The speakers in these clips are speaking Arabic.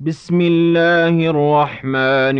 بسم الله الرحمن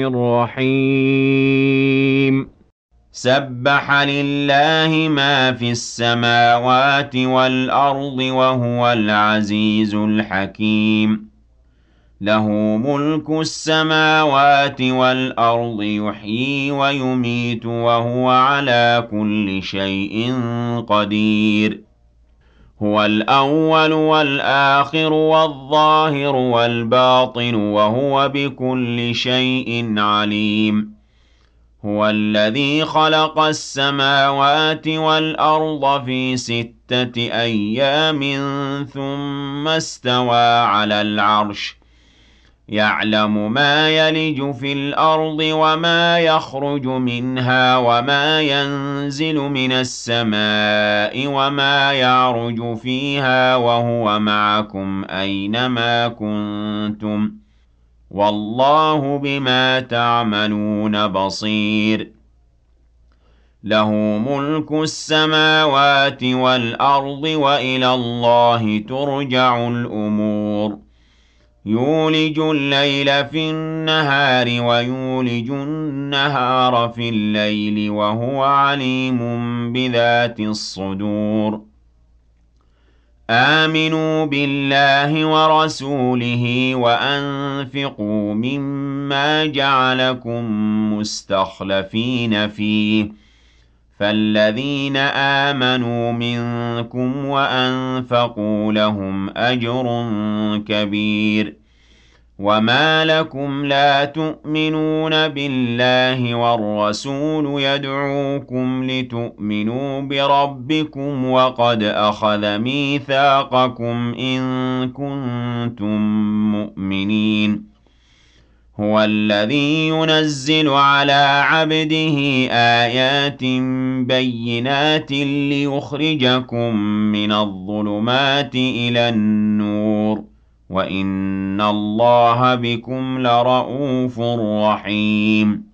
الرحيم. سبح لله ما في السماوات والأرض وهو العزيز الحكيم. له ملك السماوات والأرض يحيي ويميت وهو على كل شيء قدير. هو الأول والآخر والظاهر والباطن وهو بكل شيء عليم. هو الذي خلق السماوات والأرض في 6 أيام ثم استوى على العرش يعلم ما يلج في الأرض وما يخرج منها وما ينزل من السماء وما يعرج فيها وهو معكم أينما كنتم والله بما تعملون بصير. له ملك السماوات والأرض وإلى الله ترجع الأمور. يولج الليل في النهار ويولج النهار في الليل وهو عليم بذات الصدور. آمنوا بالله ورسوله وأنفقوا مما جعلكم مستخلفين فيه فالذين آمنوا منكم وأنفقوا لهم أجر كبير. وما لكم لا تؤمنون بالله والرسول يدعوكم لتؤمنوا بربكم وقد أخذ ميثاقكم إن كنتم مؤمنين. هو الذي ينزل على عبده آيات بينات ليخرجكم من الظلمات إلى النور وإن الله بكم لرءوف رحيم.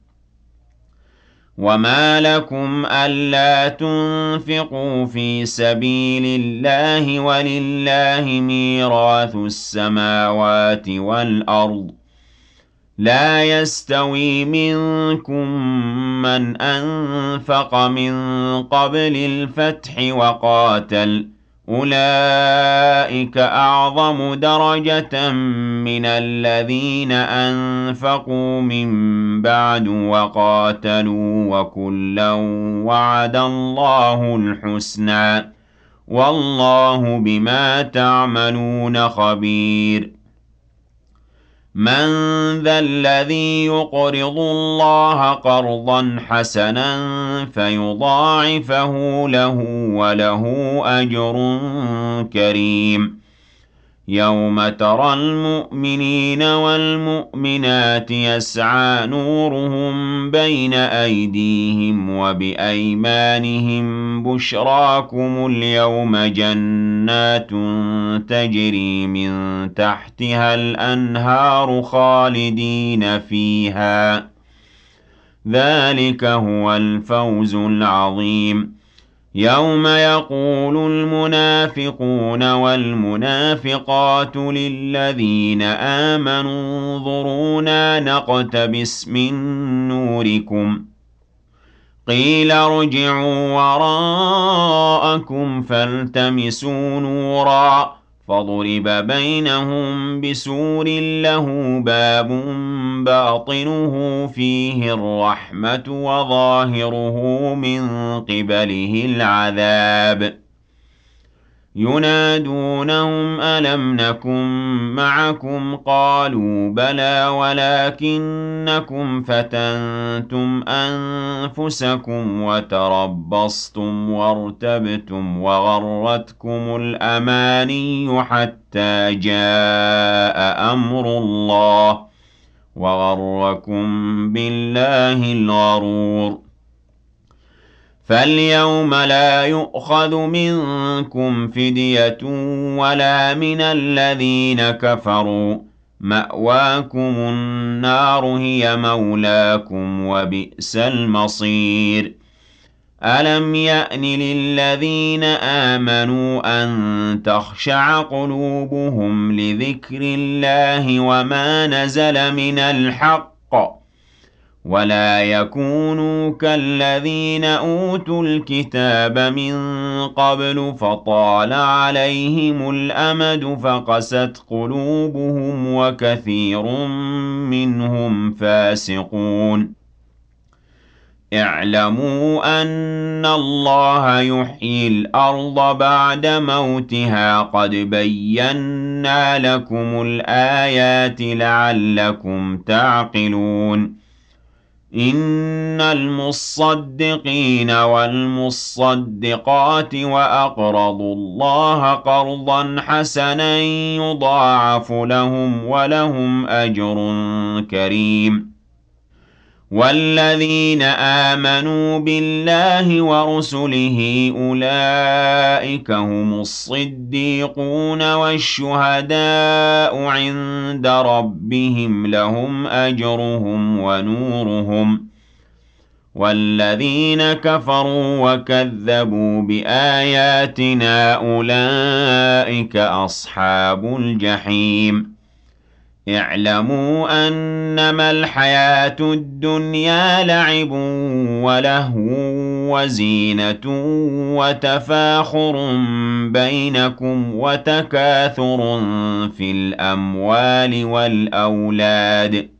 وما لكم ألا تنفقوا في سبيل الله ولله ميراث السماوات والأرض لا يستوي منكم من أنفق من قبل الفتح وقاتل أولئك أعظم درجة من الذين أنفقوا من بعد وقاتلوا وكلا وعد الله الحسنى والله بما تعملون خبير. من ذا الذي يقرض الله قرضا حسنا فيضاعفه له وله أجر كريم. يوم ترى المؤمنين والمؤمنات يسعى نورهم بين أيديهم وبأيمانهم بشراكم اليوم جنات تجري من تحتها الأنهار خالدين فيها ذلك هو الفوز العظيم. يوم يقول المنافقون والمنافقات للذين آمنوا انظرونا نقتبس من نوركم قيل ارجعوا وراءكم فالتمسوا نورا فضرب بينهم بسور له باب باطنه فيه الرحمة وظاهره من قبله العذاب. ينادونهم ألم نكن معكم قالوا بلى ولكنكم فتنتم أنفسكم وتربصتم وارتبتم وغرتكم الأماني حتى جاء أمر الله وغركم بالله الغرور. فاليوم لا يؤخذ منكم فدية ولا من الذين كفروا مأواكم النار هي مولاكم وبئس المصير. أَلَمْ يَأْنِ لِلَّذِينَ آمَنُوا أَن تَخْشَعَ قُلُوبُهُمْ لِذِكْرِ اللَّهِ وَمَا نَزَلَ مِنَ الْحَقِّ وَلَا يَكُونُوا كَالَّذِينَ أُوتُوا الْكِتَابَ مِن قَبْلُ فَطَالَ عَلَيْهِمُ الْأَمَدُ فَقَسَتْ قُلُوبُهُمْ وَكَثِيرٌ مِّنْهُمْ فَاسِقُونَ اعْلَمُوا أَنَّ اللَّهَ يُحْيِي الْأَرْضَ بَعْدَ مَوْتِهَا قَدْ بَيَّنَّا لَكُمُ الْآيَاتِ لَعَلَّكُمْ تَعْقِلُونَ إِنَّ الْمُصَّدِّقِينَ وَالْمُصَّدِّقَاتِ وَأَقْرَضُوا اللَّهَ قَرْضًا حَسَنًا يُضَاعَفُ لَهُمْ وَلَهُمْ أَجْرٌ كَرِيمٌ وَالَّذِينَ آمَنُوا بِاللَّهِ وَرُسُلِهِ أُولَٰئِكَ هُمُ الصِّدِّيقُونَ وَالشُّهَدَاءُ عِندَ رَبِّهِمْ لَهُمْ أَجْرُهُمْ وَنُورُهُمْ وَالَّذِينَ كَفَرُوا وَكَذَّبُوا بِآيَاتِنَا أُولَٰئِكَ أَصْحَابُ الْجَحِيمِ اعْلَمُوا أَنَّمَا الْحَيَاةُ الدُّنْيَا لَعِبٌ وَلَهْوٌ وَزِينَةٌ وَتَفَاخُرٌ بَيْنَكُمْ وَتَكَاثُرٌ فِي الْأَمْوَالِ وَالْأَوْلَادِ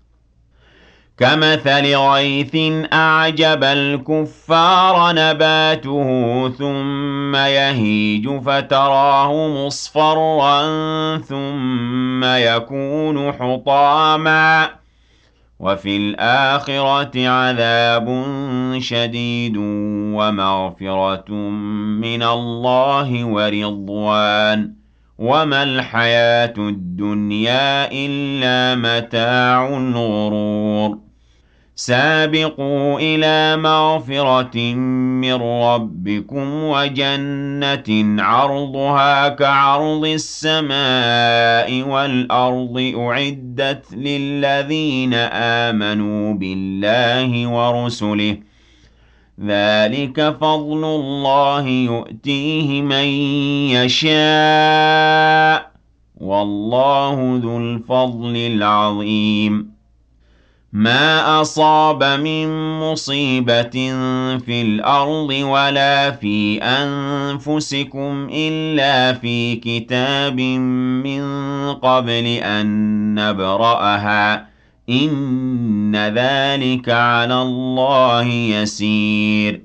كَمَثَلِ غَيْثٍ أَعْجَبَ الْكُفَّارَ نَبَاتُهُ ثُمَّ يَهِيجُ فَتَرَاهُ مُصْفَرًّا ثُمَّ يَكُونُ حُطَامًا وَفِي الْآخِرَةِ عَذَابٌ شَدِيدٌ وَمَغْفِرَةٌ مِّنَ اللَّهِ وَرِضْوَانٌ وَمَا الْحَيَاةُ الدُّنْيَا إِلَّا مَتَاعُ الْغُرُورِ سَابِقُوا إِلَىٰ مَغْفِرَةٍ مِّن رَّبِّكُمْ وَجَنَّةٍ عَرْضُهَا كَعَرْضِ السَّمَاءِ وَالْأَرْضِ أُعِدَّتْ لِلَّذِينَ آمَنُوا بِاللَّهِ وَرُسُلِهِ ۚ ذَٰلِكَ فَضْلُ اللَّهِ يُؤْتِيهِ مَن يَشَاءُ ۚ وَاللَّهُ ذُو الْفَضْلِ الْعَظِيمِ مَا أَصَابَ مِن مُّصِيبَةٍ فِي الْأَرْضِ وَلَا فِي أَنفُسِكُمْ إِلَّا فِي كِتَابٍ مِّن قَبْلِ أَن نَّبْرَأَهَا ۚ إِنَّ ذَٰلِكَ عَلَى اللَّهِ يَسِيرٌ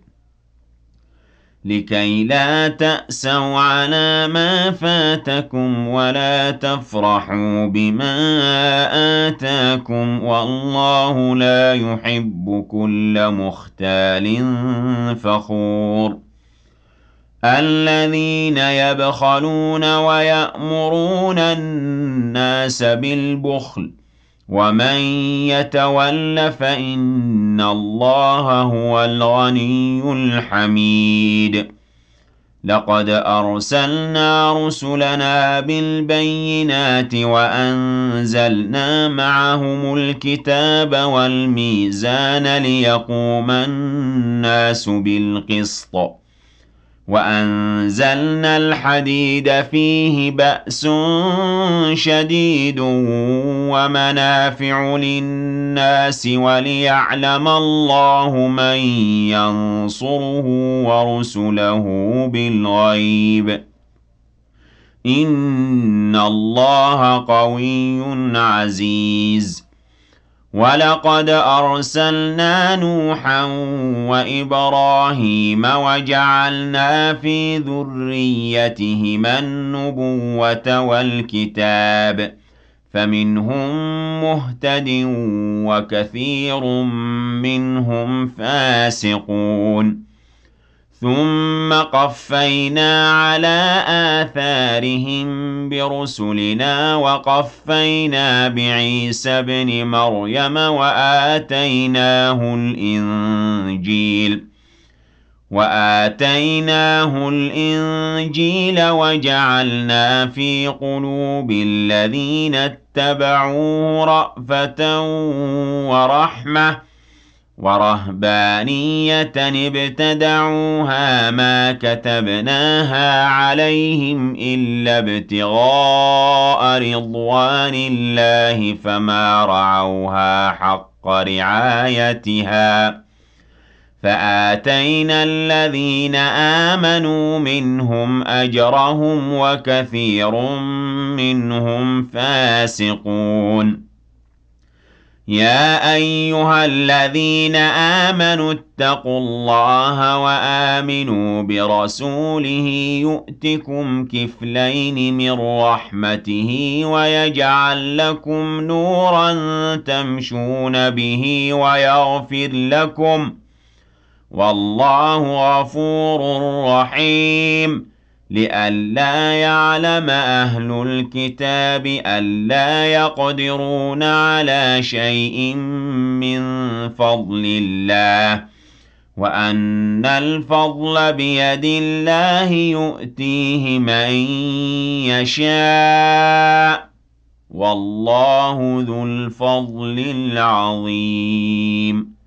لِكَيْ لَا تَأْسَوْا عَلَىٰ مَا فَاتَكُمْ وَلَا تَفْرَحُوا بِمَا آتَاكُمْ وَاللَّهُ لَا يُحِبُّ كُلَّ مُخْتَالٍ فَخُورٍ الَّذِينَ يَبْخَلُونَ وَيَأْمُرُونَ النَّاسَ بِالْبُخْلِ ۗ وَمَن يَتَوَلَّ فَإِنَّ اللَّهَ هُوَ الْغَنِيُّ الْحَمِيدُ لَقَدْ أَرْسَلْنَا رُسُلَنَا بِالْبَيِّنَاتِ وَأَنزَلْنَا مَعَهُمُ الْكِتَابَ وَالْمِيزَانَ لِيَقُومَ النَّاسُ بِالْقِسْطِ ۖ وَأَنزَلْنَا الْحَدِيدَ فِيهِ بَأْسٌ شَدِيدٌ وَمَنَافِعُ لِلنَّاسِ وَلِيَعْلَمَ اللَّهُ مَن يَنصُرُهُ وَرُسُلَهُ بِالْغَيْبِ ۚ إِنَّ اللَّهَ قَوِيٌّ عَزِيزٌ وَلَقَدْ أَرْسَلْنَا نُوحًا وَإِبْرَاهِيمَ وَجَعَلْنَا فِي ذُرِّيَّتِهِمَا النُّبُوَّةَ وَالْكِتَابَ ۖ فَمِنْهُم مُّهْتَدٍ وَكَثِيرٌ مِّنْهُمْ فَاسِقُونَ ثُمَّ قَفَّيْنَا عَلَىٰ آثَارِهِم بِرُسُلِنَا وَقَفَّيْنَا بِعِيسَى ابْنِ مَرْيَمَ وَآتَيْنَاهُ الْإِنجِيلَ وَجَعَلْنَا فِي قُلُوبِ الَّذِينَ اتَّبَعُوهُ رَأْفَةً وَرَحْمَةً وَرَهْبَانِيَّةً ابْتَدَعُوهَا مَا كَتَبْنَاهَا عَلَيْهِمْ إِلَّا ابْتِغَاءَ رِضْوَانِ اللَّهِ فَمَا رَعَوْهَا حَقَّ رِعَايَتِهَا فَآتَيْنَا الَّذِينَ آمَنُوا مِنْهُمْ أَجْرَهُمْ وَكَثِيرٌ مِّنْهُمْ فَاسِقُونَ يَا أَيُّهَا الَّذِينَ آمَنُوا اتَّقُوا اللَّهَ وَآمِنُوا بِرَسُولِهِ يُؤْتِكُمْ كِفْلَيْنِ مِن رَّحْمَتِهِ وَيَجْعَل لَّكُمْ نُورًا تَمْشُونَ بِهِ وَيَغْفِرْ لَكُمْ ۗ وَاللَّهُ غَفُورٌ رَّحِيمٌ لِئَلَّا يَعْلَمَ أَهْلُ الْكِتَابِ أَلَّا يَقْدِرُونَ عَلَىٰ شَيْءٍ مِّن فَضْلِ اللَّهِ وَأَنَّ الْفَضْلَ بِيَدِ اللَّهِ يُؤْتِيهِ مَن يَشَاءُ ۗ وَاللَّهُ ذُو الْفَضْلِ الْعَظِيمِ